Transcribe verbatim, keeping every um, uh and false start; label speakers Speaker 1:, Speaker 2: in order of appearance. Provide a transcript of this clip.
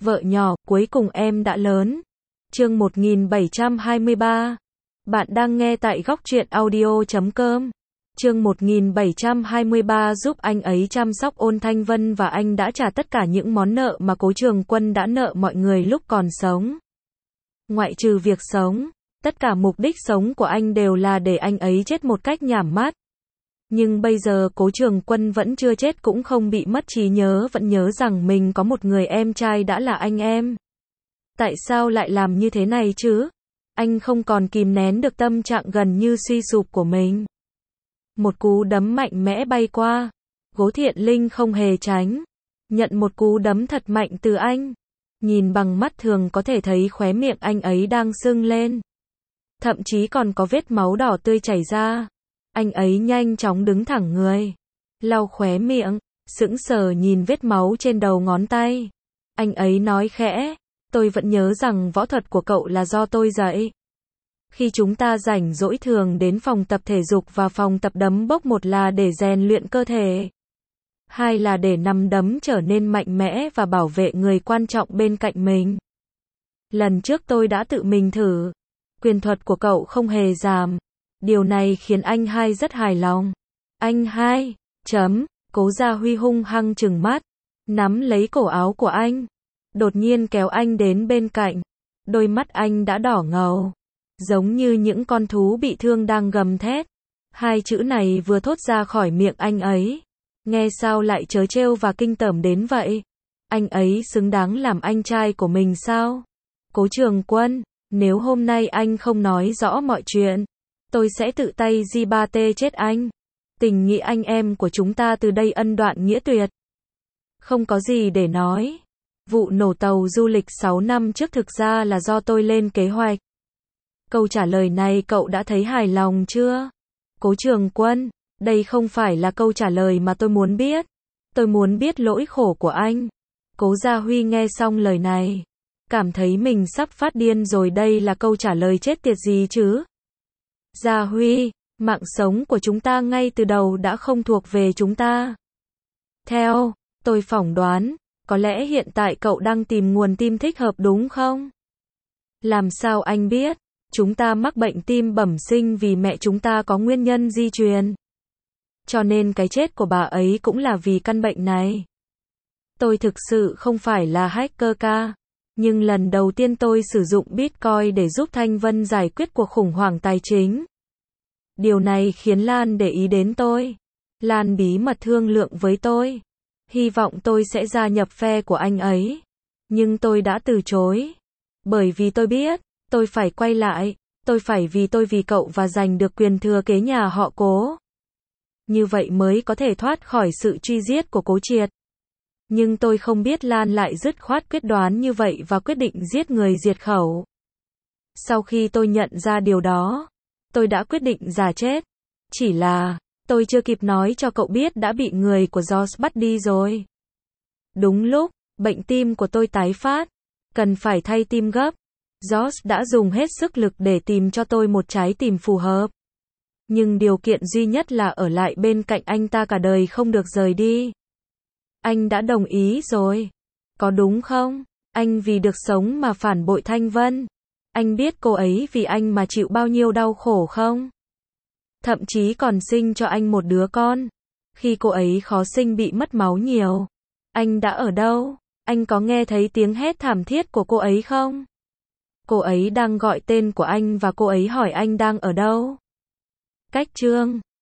Speaker 1: Vợ nhỏ, cuối cùng em đã lớn. Chương một nghìn bảy trăm hai mươi ba. Bạn đang nghe tại góc truyện audio chấm com. Chương một nghìn bảy trăm hai mươi ba giúp anh ấy chăm sóc Ôn Thanh Vân và anh đã trả tất cả những món nợ mà Cố Trường Quân đã nợ mọi người lúc còn sống. Ngoại trừ việc sống, tất cả mục đích sống của anh đều là để anh ấy chết một cách nhảm mát. Nhưng bây giờ Cố Trường Quân vẫn chưa chết, cũng không bị mất trí nhớ, vẫn nhớ rằng mình có một người em trai đã là anh em. Tại sao lại làm như thế này chứ? Anh không còn kìm nén được tâm trạng gần như suy sụp của mình. Một cú đấm mạnh mẽ bay qua. Cố Thiện Linh không hề tránh. Nhận một cú đấm thật mạnh từ anh. Nhìn bằng mắt thường có thể thấy khóe miệng anh ấy đang sưng lên. Thậm chí còn có vết máu đỏ tươi chảy ra. Anh ấy nhanh chóng đứng thẳng người. Lau khóe miệng, sững sờ nhìn vết máu trên đầu ngón tay. Anh ấy nói khẽ, tôi vẫn nhớ rằng võ thuật của cậu là do tôi dạy. Khi chúng ta rảnh rỗi thường đến phòng tập thể dục và phòng tập đấm bốc, một là để rèn luyện cơ thể. Hai là để nắm đấm trở nên mạnh mẽ và bảo vệ người quan trọng bên cạnh mình. Lần trước tôi đã tự mình thử. Quyền thuật của cậu không hề giảm. Điều này khiến anh hai rất hài lòng. Anh hai, chấm, Cố Gia Huy hung hăng trừng mắt, nắm lấy cổ áo của anh, đột nhiên kéo anh đến bên cạnh. Đôi mắt anh đã đỏ ngầu, giống như những con thú bị thương đang gầm thét. Hai chữ này vừa thốt ra khỏi miệng anh ấy, nghe sao lại trớ trêu và kinh tởm đến vậy? Anh ấy xứng đáng làm anh trai của mình sao? Cố Trường Quân, nếu hôm nay anh không nói rõ mọi chuyện, tôi sẽ tự tay gi ba tê chết anh. Tình nghĩa anh em của chúng ta từ đây ân đoạn nghĩa tuyệt. Không có gì để nói. Vụ nổ tàu du lịch sáu năm trước thực ra là do tôi lên kế hoạch. Câu trả lời này cậu đã thấy hài lòng chưa? Cố Trường Quân, đây không phải là câu trả lời mà tôi muốn biết. Tôi muốn biết lỗi khổ của anh. Cố Gia Huy nghe xong lời này, cảm thấy mình sắp phát điên rồi. Đây là câu trả lời chết tiệt gì chứ? Gia Huy, mạng sống của chúng ta ngay từ đầu đã không thuộc về chúng ta. Theo tôi phỏng đoán, có lẽ hiện tại cậu đang tìm nguồn tim thích hợp đúng không? Làm sao anh biết? Chúng ta mắc bệnh tim bẩm sinh vì mẹ chúng ta có nguyên nhân di truyền. Cho nên cái chết của bà ấy cũng là vì căn bệnh này. Tôi thực sự không phải là hacker ca. Nhưng lần đầu tiên tôi sử dụng Bitcoin để giúp Thanh Vân giải quyết cuộc khủng hoảng tài chính. Điều này khiến Lan để ý đến tôi. Lan bí mật thương lượng với tôi. Hy vọng tôi sẽ gia nhập phe của anh ấy. Nhưng tôi đã từ chối. Bởi vì tôi biết, tôi phải quay lại. Tôi phải vì tôi vì cậu và giành được quyền thừa kế nhà họ Cố. Như vậy mới có thể thoát khỏi sự truy giết của Cố Triệt. Nhưng tôi không biết Lan lại dứt khoát quyết đoán như vậy và quyết định giết người diệt khẩu. Sau khi tôi nhận ra điều đó, tôi đã quyết định giả chết. Chỉ là, tôi chưa kịp nói cho cậu biết đã bị người của George bắt đi rồi. Đúng lúc, bệnh tim của tôi tái phát, cần phải thay tim gấp. George đã dùng hết sức lực để tìm cho tôi một trái tim phù hợp. Nhưng điều kiện duy nhất là ở lại bên cạnh anh ta cả đời, không được rời đi. Anh đã đồng ý rồi. Có đúng không? Anh vì được sống mà phản bội Thanh Vân. Anh biết cô ấy vì anh mà chịu bao nhiêu đau khổ không? Thậm chí còn sinh cho anh một đứa con. Khi cô ấy khó sinh bị mất máu nhiều. Anh đã ở đâu? Anh có nghe thấy tiếng hét thảm thiết của cô ấy không? Cô ấy đang gọi tên của anh và cô ấy hỏi anh đang ở đâu? Cách chương